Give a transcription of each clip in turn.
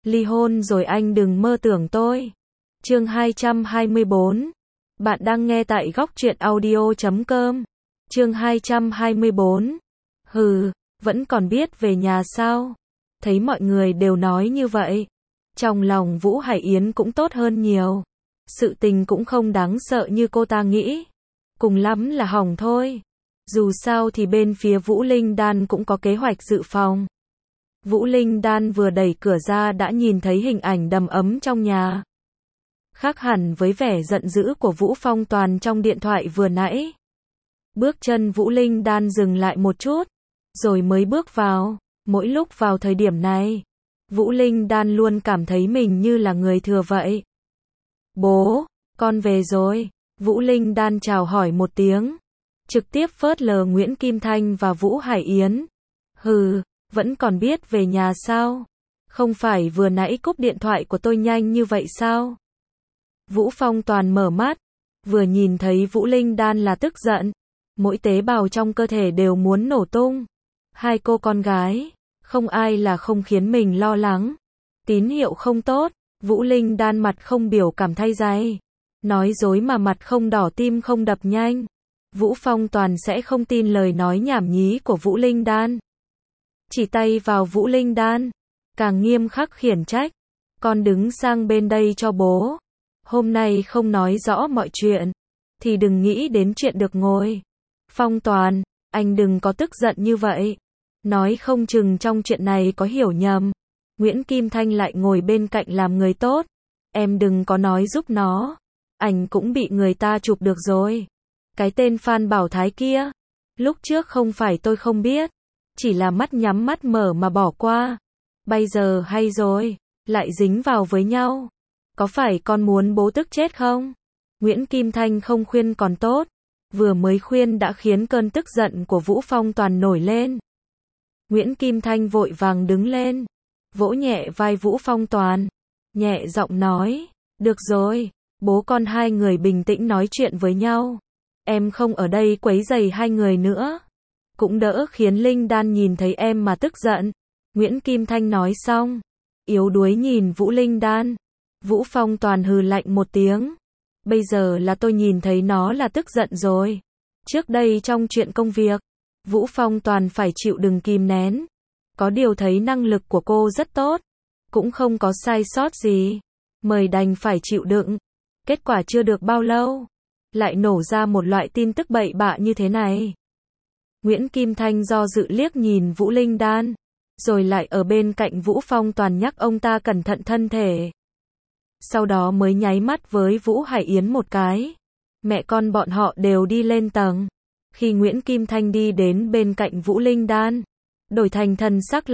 ly hôn rồi anh đừng mơ tưởng tôi. Chương 224. Bạn đang nghe tại góc truyện audio.com. Chương 224. Hừ, vẫn còn biết về nhà sao? Thấy mọi người đều nói như vậy. Trong lòng Vũ Hải Yến cũng tốt hơn nhiều. Sự tình cũng không đáng sợ như cô ta nghĩ. Cùng lắm là hỏng thôi. Dù sao thì bên phía Vũ Linh Đan cũng có kế hoạch dự phòng. Vũ Linh Đan vừa đẩy cửa ra đã nhìn thấy hình ảnh đầm ấm trong nhà. Khác hẳn với vẻ giận dữ của Vũ Phong Toàn trong điện thoại vừa nãy. Bước chân Vũ Linh Đan dừng lại một chút, rồi mới bước vào. Mỗi lúc vào thời điểm này, Vũ Linh Đan luôn cảm thấy mình như là người thừa vậy. Bố, con về rồi. Vũ Linh Đan chào hỏi một tiếng, trực tiếp phớt lờ Nguyễn Kim Thanh và Vũ Hải Yến. Hừ, vẫn còn biết về nhà sao? Không phải vừa nãy cúp điện thoại của tôi nhanh như vậy sao? Vũ Phong Toàn mở mắt, vừa nhìn thấy Vũ Linh Đan là tức giận. Mỗi tế bào trong cơ thể đều muốn nổ tung. Hai cô con gái, không ai là không khiến mình lo lắng. Tín hiệu không tốt, Vũ Linh Đan mặt không biểu cảm thay dày. Nói dối mà mặt không đỏ tim không đập nhanh. Vũ Phong Toàn sẽ không tin lời nói nhảm nhí của Vũ Linh Đan. Chỉ tay vào Vũ Linh Đan, càng nghiêm khắc khiển trách. Con đứng sang bên đây cho bố. Hôm nay không nói rõ mọi chuyện, thì đừng nghĩ đến chuyện được ngồi. Phong Toàn, anh đừng có tức giận như vậy. Nói không chừng trong chuyện này có hiểu nhầm. Nguyễn Kim Thanh lại ngồi bên cạnh làm người tốt. Em đừng có nói giúp nó. Ảnh cũng bị người ta chụp được rồi. Cái tên Phan Bảo Thái kia. Lúc trước không phải tôi không biết. Chỉ là mắt nhắm mắt mở mà bỏ qua. Bây giờ hay rồi. Lại dính vào với nhau. Có phải con muốn bố tức chết không? Nguyễn Kim Thanh không khuyên còn tốt. Vừa mới khuyên đã khiến cơn tức giận của Vũ Phong Toàn nổi lên. Nguyễn Kim Thanh vội vàng đứng lên, vỗ nhẹ vai Vũ Phong Toàn, nhẹ giọng nói, được rồi, bố con hai người bình tĩnh nói chuyện với nhau. Em không ở đây quấy rầy hai người nữa. Cũng đỡ khiến Linh Đan nhìn thấy em mà tức giận. Nguyễn Kim Thanh nói xong, yếu đuối nhìn Vũ Linh Đan. Vũ Phong Toàn hừ lạnh một tiếng. Bây giờ là tôi nhìn thấy nó là tức giận rồi. Trước đây trong chuyện công việc, Vũ Phong Toàn phải chịu đựng kìm nén. Có điều thấy năng lực của cô rất tốt, cũng không có sai sót gì. Mời đành phải chịu đựng. Kết quả chưa được bao lâu, lại nổ ra một loại tin tức bậy bạ như thế này. Nguyễn Kim Thanh do dự liếc nhìn Vũ Linh Đan, rồi lại ở bên cạnh Vũ Phong Toàn nhắc ông ta cẩn thận thân thể. Sau đó mới nháy mắt với Vũ Hải Yến một cái. Mẹ con bọn họ đều đi lên tầng. Khi Nguyễn Kim Thanh đi đến bên cạnh Vũ Linh Đan, đổi thành thần sắc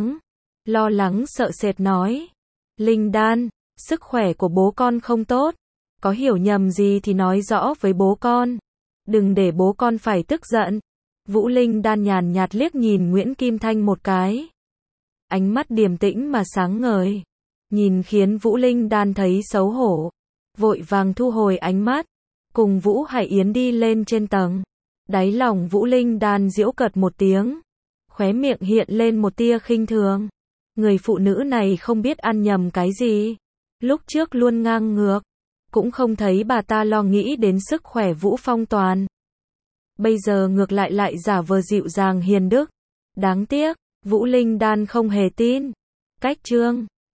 lo lắng sợ sệt nói. Linh Đan, sức khỏe của bố con không tốt. Có hiểu nhầm gì thì nói rõ với bố con. Đừng để bố con phải tức giận. Vũ Linh Đan nhàn nhạt liếc nhìn Nguyễn Kim Thanh một cái. Ánh mắt điềm tĩnh mà sáng ngời. Nhìn khiến Vũ Linh Đan thấy xấu hổ. Vội vàng thu hồi ánh mắt. Cùng Vũ Hải Yến đi lên trên tầng. Đáy lòng Vũ Linh Đan giễu cợt một tiếng. Khóe miệng hiện lên một tia khinh thường. Người phụ nữ này không biết ăn nhầm cái gì. Lúc trước luôn ngang ngược. Cũng không thấy bà ta lo nghĩ đến sức khỏe Vũ Phong Toàn. Bây giờ ngược lại giả vờ dịu dàng hiền đức. Đáng tiếc, Vũ Linh Đan không hề tin. Cách chương